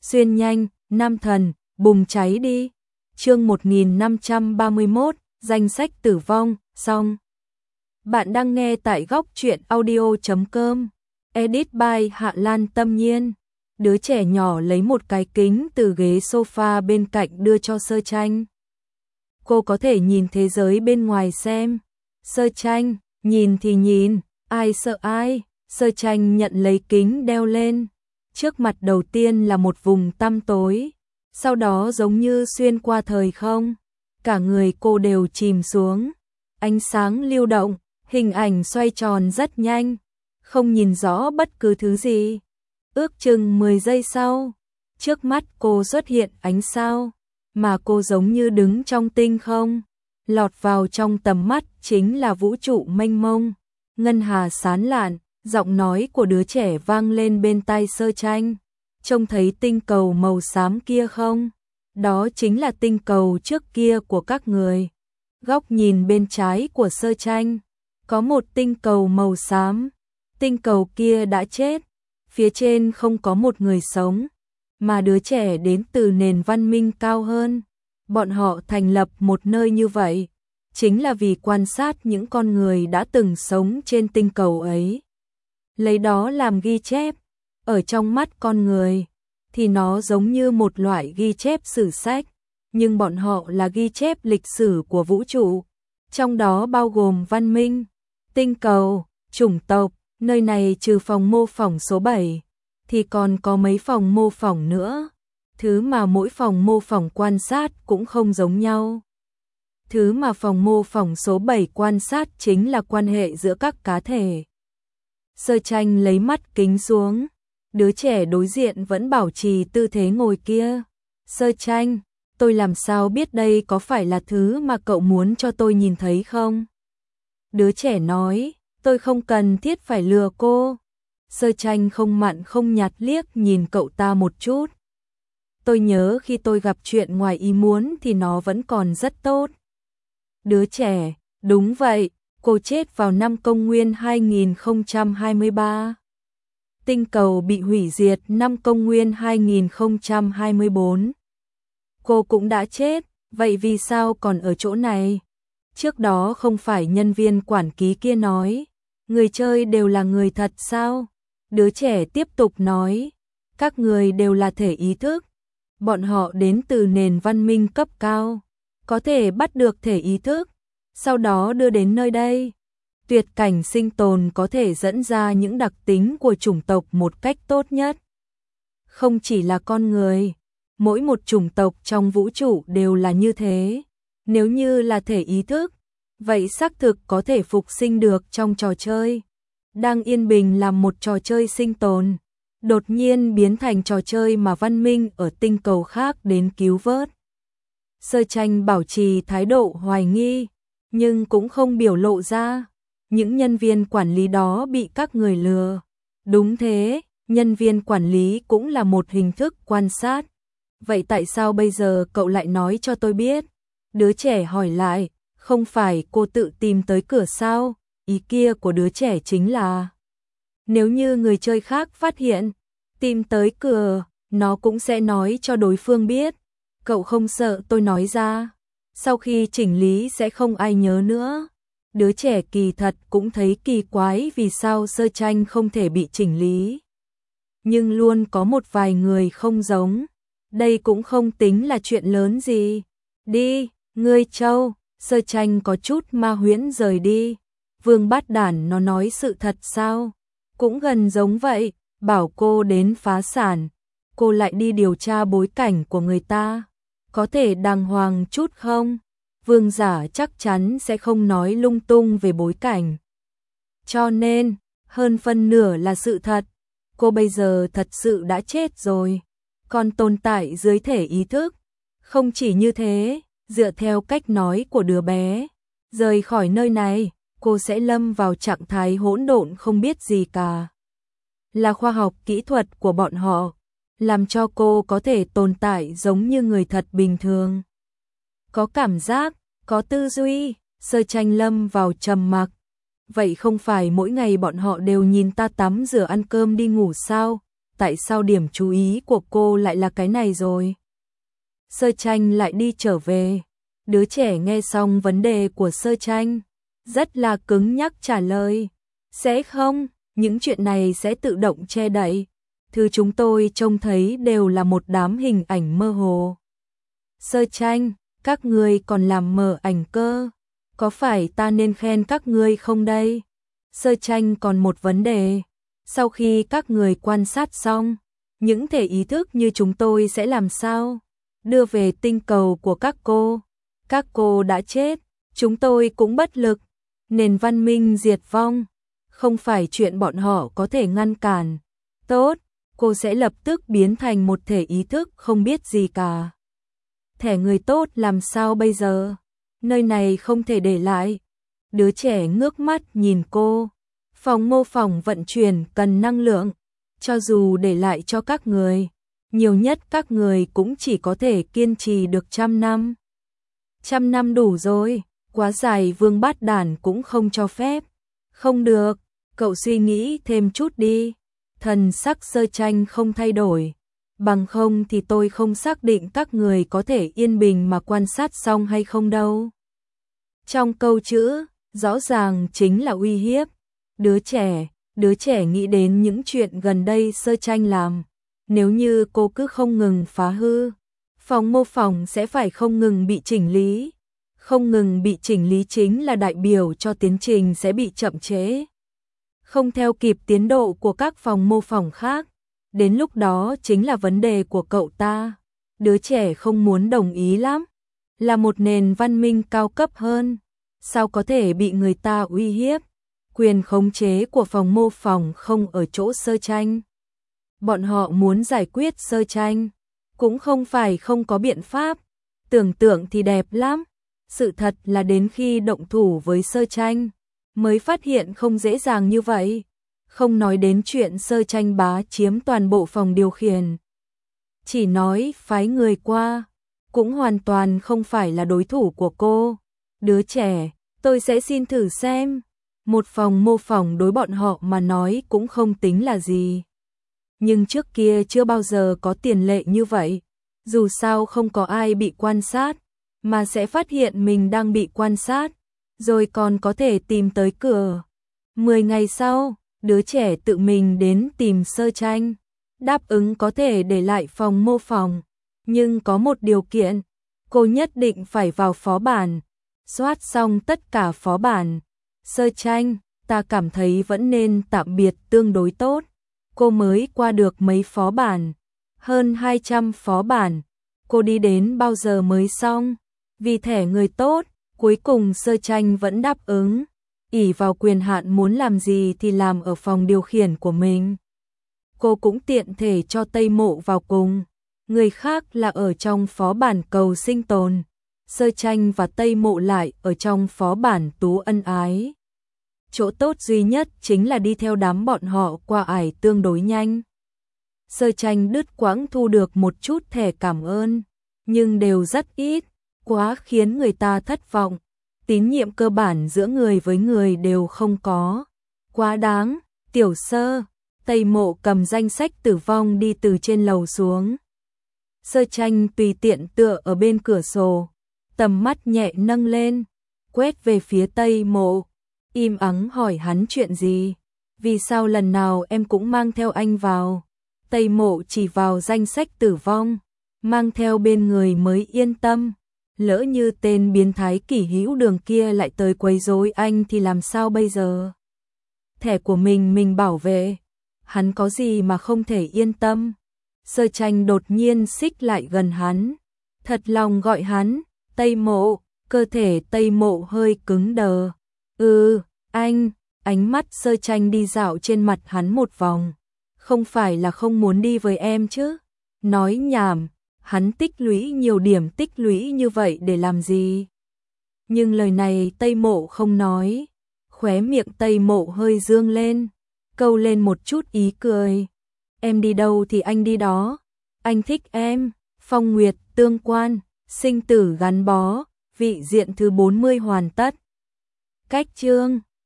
xuyên nhanh, nam thần, bùng cháy đi. Chương 1531, danh sách tử vong, xong. Bạn đang nghe tại góc truyện audio.com. Edit by Hạ Lan Tâm Nhiên. Đứa trẻ nhỏ lấy một cái kính từ ghế sofa bên cạnh đưa cho Sơ Tranh. Cô có thể nhìn thế giới bên ngoài xem. Sơ Tranh, nhìn thì nhìn, ai sợ ai. Sơ Tranh nhận lấy kính đeo lên. Trước mặt đầu tiên là một vùng tăm tối. Sau đó giống như xuyên qua thời không. Cả người cô đều chìm xuống. Ánh sáng lưu động, hình ảnh xoay tròn rất nhanh. Không nhìn rõ bất cứ thứ gì. Ước chừng 10 giây sau, trước mắt cô xuất hiện ánh sao, mà cô giống như đứng trong tinh không. Lọt vào trong tầm mắt chính là vũ trụ mênh mông. Ngân hà sán lạn, giọng nói của đứa trẻ vang lên bên tai Sơ Tranh. Trông thấy tinh cầu màu xám kia không? Đó chính là tinh cầu trước kia của các người. Góc nhìn bên trái của Sơ Tranh, có một tinh cầu màu xám. Tinh cầu kia đã chết. Phía trên không có một người sống, mà đứa trẻ đến từ nền văn minh cao hơn. Bọn họ thành lập một nơi như vậy, chính là vì quan sát những con người đã từng sống trên tinh cầu ấy. Lấy đó làm ghi chép, ở trong mắt con người, thì nó giống như một loại ghi chép sử sách, nhưng bọn họ là ghi chép lịch sử của vũ trụ, trong đó bao gồm văn minh, tinh cầu, chủng tộc. Nơi này trừ phòng mô phỏng số 7, thì còn có mấy phòng mô phỏng nữa. Thứ mà mỗi phòng mô phỏng quan sát cũng không giống nhau. Thứ mà phòng mô phỏng số 7 quan sát chính là quan hệ giữa các cá thể. Sơ Tranh lấy mắt kính xuống. Đứa trẻ đối diện vẫn bảo trì tư thế ngồi kia. Sơ Tranh, tôi làm sao biết đây có phải là thứ mà cậu muốn cho tôi nhìn thấy không? Đứa trẻ nói. Tôi không cần thiết phải lừa cô. Sơ Tranh không mặn không nhạt liếc nhìn cậu ta một chút. Tôi nhớ khi tôi gặp chuyện ngoài ý muốn thì nó vẫn còn rất tốt. Đứa trẻ, đúng vậy, cô chết vào năm công nguyên 2023. Tinh cầu bị hủy diệt năm công nguyên 2024. Cô cũng đã chết, vậy vì sao còn ở chỗ này? Trước đó không phải nhân viên quản ký kia nói. Người chơi đều là người thật sao? Đứa trẻ tiếp tục nói. Các người đều là thể ý thức. Bọn họ đến từ nền văn minh cấp cao. Có thể bắt được thể ý thức. Sau đó đưa đến nơi đây. Tuyệt cảnh sinh tồn có thể dẫn ra những đặc tính của chủng tộc một cách tốt nhất. Không chỉ là con người. Mỗi một chủng tộc trong vũ trụ đều là như thế. Nếu như là thể ý thức, vậy xác thực có thể phục sinh được trong trò chơi. Đang yên bình làm một trò chơi sinh tồn, đột nhiên biến thành trò chơi mà văn minh ở tinh cầu khác đến cứu vớt. Sơ Tranh bảo trì thái độ hoài nghi, nhưng cũng không biểu lộ ra. Những nhân viên quản lý đó bị các người lừa. Đúng thế, nhân viên quản lý cũng là một hình thức quan sát. Vậy tại sao bây giờ cậu lại nói cho tôi biết? Đứa trẻ hỏi lại. Không phải cô tự tìm tới cửa sao? Ý kia của đứa trẻ chính là nếu như người chơi khác phát hiện, tìm tới cửa, nó cũng sẽ nói cho đối phương biết. Cậu không sợ tôi nói ra? Sau khi chỉnh lý sẽ không ai nhớ nữa. Đứa trẻ kỳ thật cũng thấy kỳ quái vì sao Sơ Tranh không thể bị chỉnh lý. Nhưng luôn có một vài người không giống. Đây cũng không tính là chuyện lớn gì. Đi, ngươi trâu. Sơ Tranh có chút ma huyễn rời đi. Vương Bát Đản nó nói sự thật sao? Cũng gần giống vậy, bảo cô đến phá sản. Cô lại đi điều tra bối cảnh của người ta. Có thể đàng hoàng chút không? Vương giả chắc chắn sẽ không nói lung tung về bối cảnh. Cho nên, hơn phân nửa là sự thật. Cô bây giờ thật sự đã chết rồi. Còn tồn tại dưới thể ý thức. Không chỉ như thế. Dựa theo cách nói của đứa bé, rời khỏi nơi này, cô sẽ lâm vào trạng thái hỗn độn không biết gì cả. Là khoa học kỹ thuật của bọn họ, làm cho cô có thể tồn tại giống như người thật bình thường. Có cảm giác, có tư duy. Sơ Tranh lâm vào trầm mặc. Vậy không phải mỗi ngày bọn họ đều nhìn ta tắm rửa ăn cơm đi ngủ sao? tại sao điểm chú ý của cô lại là cái này rồi? Sơ Tranh lại đi trở về. Đứa trẻ nghe xong vấn đề của Sơ Tranh, rất là cứng nhắc trả lời. Sẽ không, những chuyện này sẽ tự động che đậy. Thứ chúng tôi trông thấy đều là một đám hình ảnh mơ hồ. Sơ Tranh, các ngươi còn làm mờ ảnh cơ. Có phải ta nên khen các ngươi không đây? Sơ Tranh còn một vấn đề. Sau khi các người quan sát xong, những thể ý thức như chúng tôi sẽ làm sao? Đưa về tinh cầu của các cô. Các cô đã chết, chúng tôi cũng bất lực. Nền văn minh diệt vong, không phải chuyện bọn họ có thể ngăn cản. Tốt, cô sẽ lập tức biến thành một thể ý thức không biết gì cả. Thẻ người tốt làm sao bây giờ? Nơi này không thể để lại. Đứa trẻ ngước mắt nhìn cô. Phòng mô phỏng vận chuyển cần năng lượng. Cho dù để lại cho các người, nhiều nhất các người cũng chỉ có thể kiên trì được 100 năm. 100 năm đủ rồi, quá dài Vương Bát Đản cũng không cho phép. Không được, cậu suy nghĩ thêm chút đi. Thần sắc Sơ Tranh không thay đổi. Bằng không thì tôi không xác định các người có thể yên bình mà quan sát xong hay không đâu. Trong câu chữ, rõ ràng chính là uy hiếp. Đứa trẻ nghĩ đến những chuyện gần đây Sơ Tranh làm. Nếu như cô cứ không ngừng phá hư, phòng mô phỏng sẽ phải không ngừng bị chỉnh lý. Không ngừng bị chỉnh lý chính là đại biểu cho tiến trình sẽ bị chậm trễ. Không theo kịp tiến độ của các phòng mô phỏng khác. Đến lúc đó chính là vấn đề của cậu ta. Đứa trẻ không muốn đồng ý lắm. Là một nền văn minh cao cấp hơn. Sao có thể bị người ta uy hiếp? Quyền khống chế của phòng mô phỏng không ở chỗ Sơ Tranh. Bọn họ muốn giải quyết Sơ Tranh. Cũng không phải không có biện pháp. Tưởng tượng thì đẹp lắm. Sự thật là đến khi động thủ với Sơ Tranh, mới phát hiện không dễ dàng như vậy. Không nói đến chuyện Sơ Tranh bá chiếm toàn bộ phòng điều khiển. Chỉ nói phái người qua, cũng hoàn toàn không phải là đối thủ của cô. Đứa trẻ, tôi sẽ xin thử xem. Một phòng mô phỏng đối bọn họ mà nói cũng không tính là gì. Nhưng trước kia chưa bao giờ có tiền lệ như vậy. Dù sao không có ai bị quan sát, mà sẽ phát hiện mình đang bị quan sát, rồi còn có thể tìm tới cửa. 10 ngày sau, đứa trẻ tự mình đến tìm Sơ Tranh, đáp ứng có thể để lại phòng mô phỏng, nhưng có một điều kiện, cô nhất định phải vào phó bản, soát xong tất cả phó bản. Sơ Tranh, ta cảm thấy vẫn nên tạm biệt tương đối tốt, cô mới qua được mấy phó bản, hơn 200 phó bản, cô đi đến bao giờ mới xong? Vì thẻ người tốt, cuối cùng Sơ Tranh vẫn đáp ứng, ỷ vào quyền hạn muốn làm gì thì làm ở phòng điều khiển của mình. Cô cũng tiện thể cho Tây Mộ vào cùng, người khác là ở trong phó bản cầu sinh tồn, Sơ Tranh và Tây Mộ lại ở trong phó bản tú ân ái. Chỗ tốt duy nhất chính là đi theo đám bọn họ qua ải tương đối nhanh. Sơ Tranh đứt quãng thu được một chút thẻ cảm ơn, nhưng đều rất ít, quá khiến người ta thất vọng. Tín nhiệm cơ bản giữa người với người đều không có. Quá đáng, Tiểu Sơ, Tây Mộ cầm danh sách tử vong đi từ trên lầu xuống. Sơ Tranh tùy tiện tựa ở bên cửa sổ, tầm mắt nhẹ nâng lên, quét về phía Tây Mộ, im ắng hỏi hắn chuyện gì. Vì sao lần nào em cũng mang theo anh vào? Tây Mộ chỉ vào danh sách tử vong, mang theo bên người mới yên tâm. Lỡ như tên biến thái Kỷ Hữu Đường kia lại tới quấy rối anh thì làm sao bây giờ? Thẻ của mình bảo vệ, hắn có gì mà không thể yên tâm? Sơ Tranh đột nhiên xích lại gần hắn, thật lòng gọi hắn, Tây Mộ, cơ thể Tây Mộ hơi cứng đờ. Anh, ánh mắt Sơ Tranh đi dạo trên mặt hắn một vòng. Không phải là không muốn đi với em chứ? Nói nhảm. Hắn tích lũy nhiều điểm tích lũy như vậy để làm gì? Nhưng lời này Tây Mộ không nói. Khóe miệng Tây Mộ hơi dương lên, câu lên một chút ý cười. Em đi đâu thì anh đi đó. Anh thích em. Phong nguyệt tương quan, sinh tử gắn bó, vị diện thứ 40 hoàn tất. Cách chương